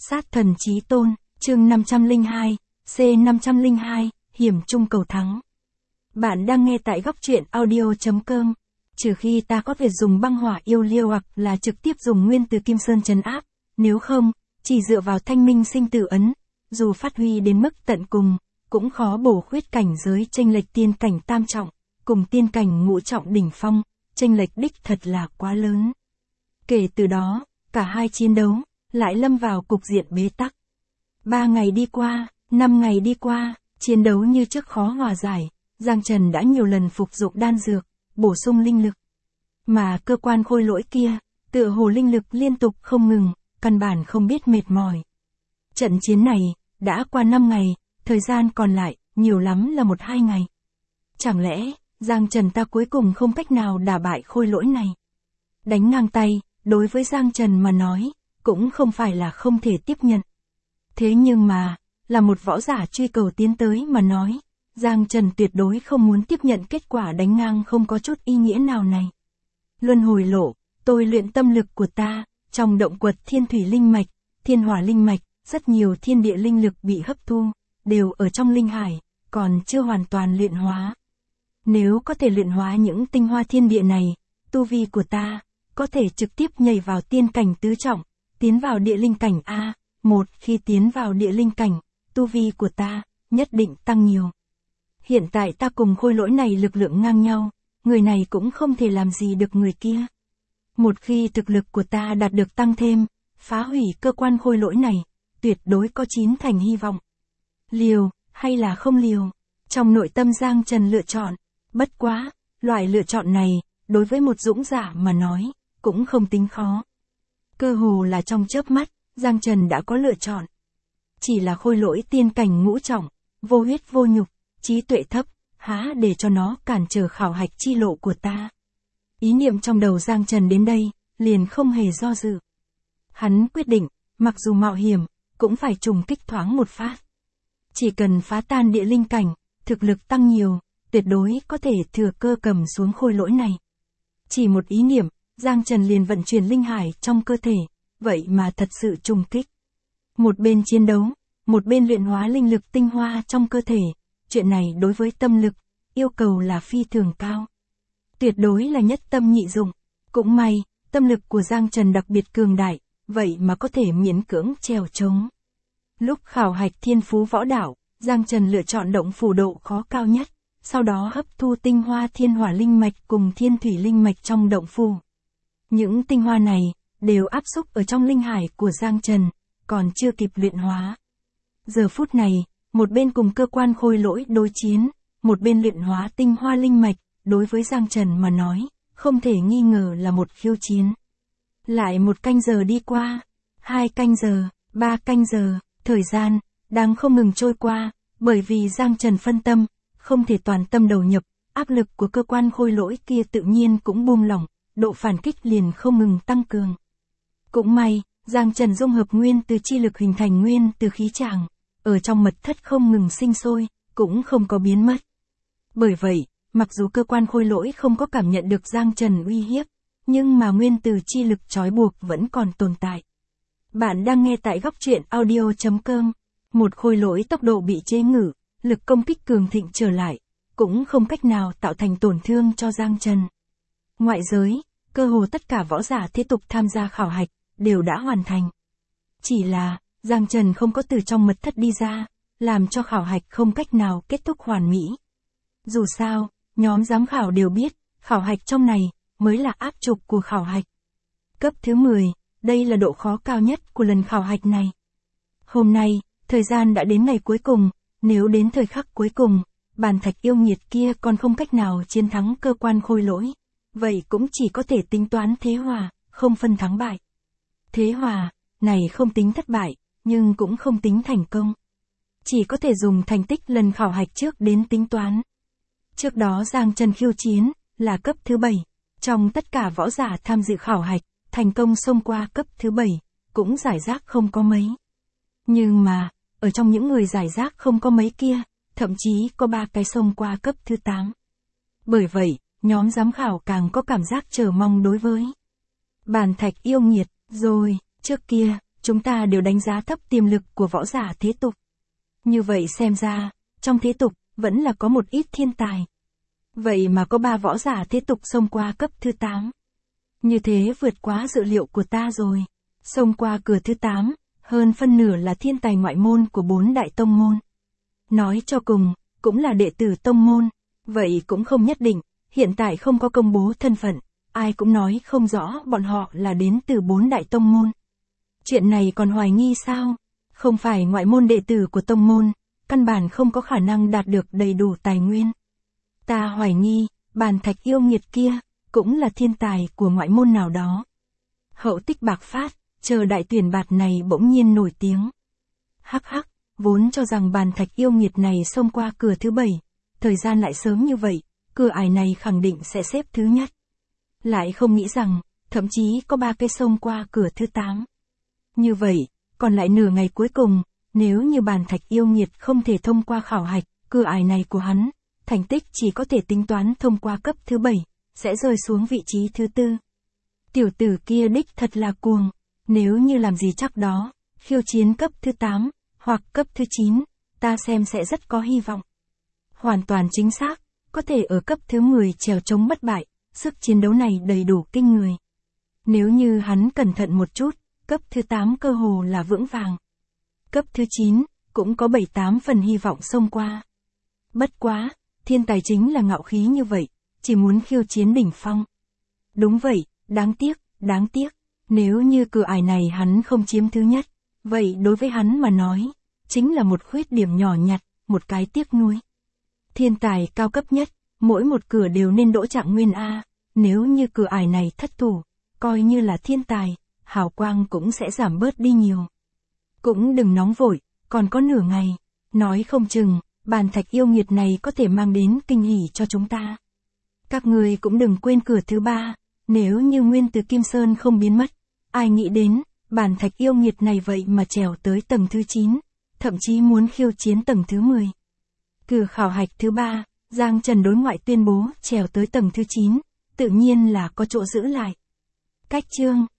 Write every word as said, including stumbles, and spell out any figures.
Sát thần chí tôn, chương năm trăm lẻ hai, C năm trăm lẻ hai, hiểm trung cầu thắng. Bạn đang nghe tại góc truyện audio chấm com. Trừ khi ta có thể dùng băng hỏa yêu liêu hoặc là trực tiếp dùng nguyên từ Kim Sơn trấn áp, nếu không, chỉ dựa vào thanh minh sinh tử ấn, dù phát huy đến mức tận cùng, cũng khó bổ khuyết cảnh giới chênh lệch tiên cảnh tam trọng, cùng tiên cảnh ngũ trọng đỉnh phong, chênh lệch đích thật là quá lớn. Kể từ đó, cả hai chiến đấu, lại lâm vào cục diện bế tắc. Ba ngày đi qua, năm ngày đi qua, chiến đấu như trước khó hòa giải, Giang Trần đã nhiều lần phục dụng đan dược, bổ sung linh lực. Mà cơ quan khôi lỗi kia, tựa hồ linh lực liên tục không ngừng, căn bản không biết mệt mỏi. Trận chiến này, đã qua năm ngày, thời gian còn lại, nhiều lắm là một hai ngày. Chẳng lẽ, Giang Trần ta cuối cùng không cách nào đả bại khôi lỗi này? Đánh ngang tay, đối với Giang Trần mà nói, cũng không phải là không thể tiếp nhận. Thế nhưng mà, là một võ giả truy cầu tiến tới mà nói, Giang Trần tuyệt đối không muốn tiếp nhận kết quả đánh ngang không có chút ý nghĩa nào này. Luân hồi lộ, tôi luyện tâm lực của ta, trong động quật thiên thủy linh mạch, thiên hỏa linh mạch, rất nhiều thiên địa linh lực bị hấp thu, đều ở trong linh hải, còn chưa hoàn toàn luyện hóa. Nếu có thể luyện hóa những tinh hoa thiên địa này, tu vi của ta, có thể trực tiếp nhảy vào tiên cảnh tứ trọng, tiến vào địa linh cảnh A, một khi tiến vào địa linh cảnh, tu vi của ta, nhất định tăng nhiều. Hiện tại ta cùng khôi lỗi này lực lượng ngang nhau, người này cũng không thể làm gì được người kia. Một khi thực lực của ta đạt được tăng thêm, phá hủy cơ quan khôi lỗi này, tuyệt đối có chín thành hy vọng. Liều, hay là không liều? Trong nội tâm Giang Trần lựa chọn, bất quá, loại lựa chọn này, đối với một dũng giả mà nói, cũng không tính khó. Cơ hồ là trong chớp mắt, Giang Trần đã có lựa chọn. Chỉ là khôi lỗi tiên cảnh ngũ trọng, vô huyết vô nhục, trí tuệ thấp, há để cho nó cản trở khảo hạch chi lộ của ta. Ý niệm trong đầu Giang Trần đến đây, liền không hề do dự. Hắn quyết định, mặc dù mạo hiểm, cũng phải trùng kích thoáng một phát. Chỉ cần phá tan địa linh cảnh, thực lực tăng nhiều, tuyệt đối có thể thừa cơ cầm xuống khôi lỗi này. Chỉ một ý niệm, Giang Trần liền vận chuyển linh hải trong cơ thể, vậy mà thật sự trùng kích. Một bên chiến đấu, một bên luyện hóa linh lực tinh hoa trong cơ thể, chuyện này đối với tâm lực, yêu cầu là phi thường cao. Tuyệt đối là nhất tâm nhị dụng, cũng may, tâm lực của Giang Trần đặc biệt cường đại, vậy mà có thể miễn cưỡng trèo trống. Lúc khảo hạch thiên phú võ đạo, Giang Trần lựa chọn động phủ độ khó cao nhất, sau đó hấp thu tinh hoa thiên hỏa linh mạch cùng thiên thủy linh mạch trong động phủ. Những tinh hoa này, đều áp xúc ở trong linh hải của Giang Trần, còn chưa kịp luyện hóa. Giờ phút này, một bên cùng cơ quan khôi lỗi đối chiến, một bên luyện hóa tinh hoa linh mạch, đối với Giang Trần mà nói, không thể nghi ngờ là một khiêu chiến. Lại một canh giờ đi qua, hai canh giờ, ba canh giờ, thời gian, đang không ngừng trôi qua, bởi vì Giang Trần phân tâm, không thể toàn tâm đầu nhập, áp lực của cơ quan khôi lỗi kia tự nhiên cũng buông lỏng, độ phản kích liền không ngừng tăng cường. Cũng may, Giang Trần dung hợp nguyên từ chi lực hình thành nguyên từ khí tràng, ở trong mật thất không ngừng sinh sôi, cũng không có biến mất. Bởi vậy, mặc dù cơ quan khôi lỗi không có cảm nhận được Giang Trần uy hiếp, nhưng mà nguyên từ chi lực trói buộc vẫn còn tồn tại. Bạn đang nghe tại góc truyện audio chấm com. Một khôi lỗi tốc độ bị chế ngự, lực công kích cường thịnh trở lại, cũng không cách nào tạo thành tổn thương cho Giang Trần. Ngoại giới, cơ hồ tất cả võ giả thế tục tham gia khảo hạch, đều đã hoàn thành. Chỉ là, Giang Trần không có từ trong mật thất đi ra, làm cho khảo hạch không cách nào kết thúc hoàn mỹ. Dù sao, nhóm giám khảo đều biết, khảo hạch trong này, mới là áp trục của khảo hạch. Cấp thứ mười, đây là độ khó cao nhất của lần khảo hạch này. Hôm nay, thời gian đã đến ngày cuối cùng, nếu đến thời khắc cuối cùng, bàn thạch yêu nghiệt kia còn không cách nào chiến thắng cơ quan khôi lỗi, vậy cũng chỉ có thể tính toán thế hòa, không phân thắng bại. Thế hòa, này không tính thất bại, nhưng cũng không tính thành công. Chỉ có thể dùng thành tích lần khảo hạch trước đến tính toán. Trước đó Giang Trần khiêu chiến, là cấp thứ bảy, trong tất cả võ giả tham dự khảo hạch, thành công xông qua cấp thứ bảy, cũng giải rác không có mấy. Nhưng mà, ở trong những người giải rác không có mấy kia, thậm chí có ba cái xông qua cấp thứ tám. Bởi vậy, nhóm giám khảo càng có cảm giác chờ mong đối với bàn thạch yêu nghiệt, rồi, trước kia, chúng ta đều đánh giá thấp tiềm lực của võ giả thế tục. Như vậy xem ra, trong thế tục, vẫn là có một ít thiên tài. Vậy mà có ba võ giả thế tục xông qua cấp thứ tám. Như thế vượt quá dự liệu của ta rồi. Xông qua cửa thứ tám, hơn phân nửa là thiên tài ngoại môn của bốn đại tông môn. Nói cho cùng, cũng là đệ tử tông môn. Vậy cũng không nhất định, hiện tại không có công bố thân phận, ai cũng nói không rõ bọn họ là đến từ bốn đại tông môn. Chuyện này còn hoài nghi sao? Không phải ngoại môn đệ tử của tông môn, căn bản không có khả năng đạt được đầy đủ tài nguyên. Ta hoài nghi, Bàn Thạch yêu nghiệt kia, cũng là thiên tài của ngoại môn nào đó. Hậu tích bạc phát, chờ đại tuyển bạt này bỗng nhiên nổi tiếng. Hắc hắc, vốn cho rằng Bàn Thạch yêu nghiệt này xông qua cửa thứ bảy, thời gian lại sớm như vậy, cửa ải này khẳng định sẽ xếp thứ nhất. Lại không nghĩ rằng, thậm chí có ba cái xông qua cửa thứ tám. Như vậy, còn lại nửa ngày cuối cùng, nếu như Bàn Thạch yêu nghiệt không thể thông qua khảo hạch, cửa ải này của hắn, thành tích chỉ có thể tính toán thông qua cấp thứ bảy, sẽ rơi xuống vị trí thứ tư. Tiểu tử kia đích thật là cuồng, nếu như làm gì chắc đó, khiêu chiến cấp thứ tám, hoặc cấp thứ chín, ta xem sẽ rất có hy vọng. Hoàn toàn chính xác, có thể ở cấp thứ mười trèo chống bất bại, sức chiến đấu này đầy đủ kinh người. Nếu như hắn cẩn thận một chút, cấp thứ tám cơ hồ là vững vàng. Cấp thứ chín, cũng có bảy tám phần hy vọng xông qua. Bất quá, thiên tài chính là ngạo khí như vậy, chỉ muốn khiêu chiến đỉnh phong. Đúng vậy, đáng tiếc, đáng tiếc, nếu như cửa ải này hắn không chiếm thứ nhất, vậy đối với hắn mà nói, chính là một khuyết điểm nhỏ nhặt, một cái tiếc nuối. Thiên tài cao cấp nhất, mỗi một cửa đều nên đỗ trạng nguyên A, nếu như cửa ải này thất thủ, coi như là thiên tài, hào quang cũng sẽ giảm bớt đi nhiều. Cũng đừng nóng vội, còn có nửa ngày, nói không chừng, Bàn Thạch yêu nghiệt này có thể mang đến kinh hỉ cho chúng ta. Các người cũng đừng quên cửa thứ ba, nếu như nguyên từ Kim Sơn không biến mất, ai nghĩ đến, Bàn Thạch yêu nghiệt này vậy mà trèo tới tầng thứ chín, thậm chí muốn khiêu chiến tầng thứ mười. Cửa khảo hạch thứ ba, Giang Trần đối ngoại tuyên bố trèo tới tầng thứ chín, tự nhiên là có chỗ giữ lại. Cách chương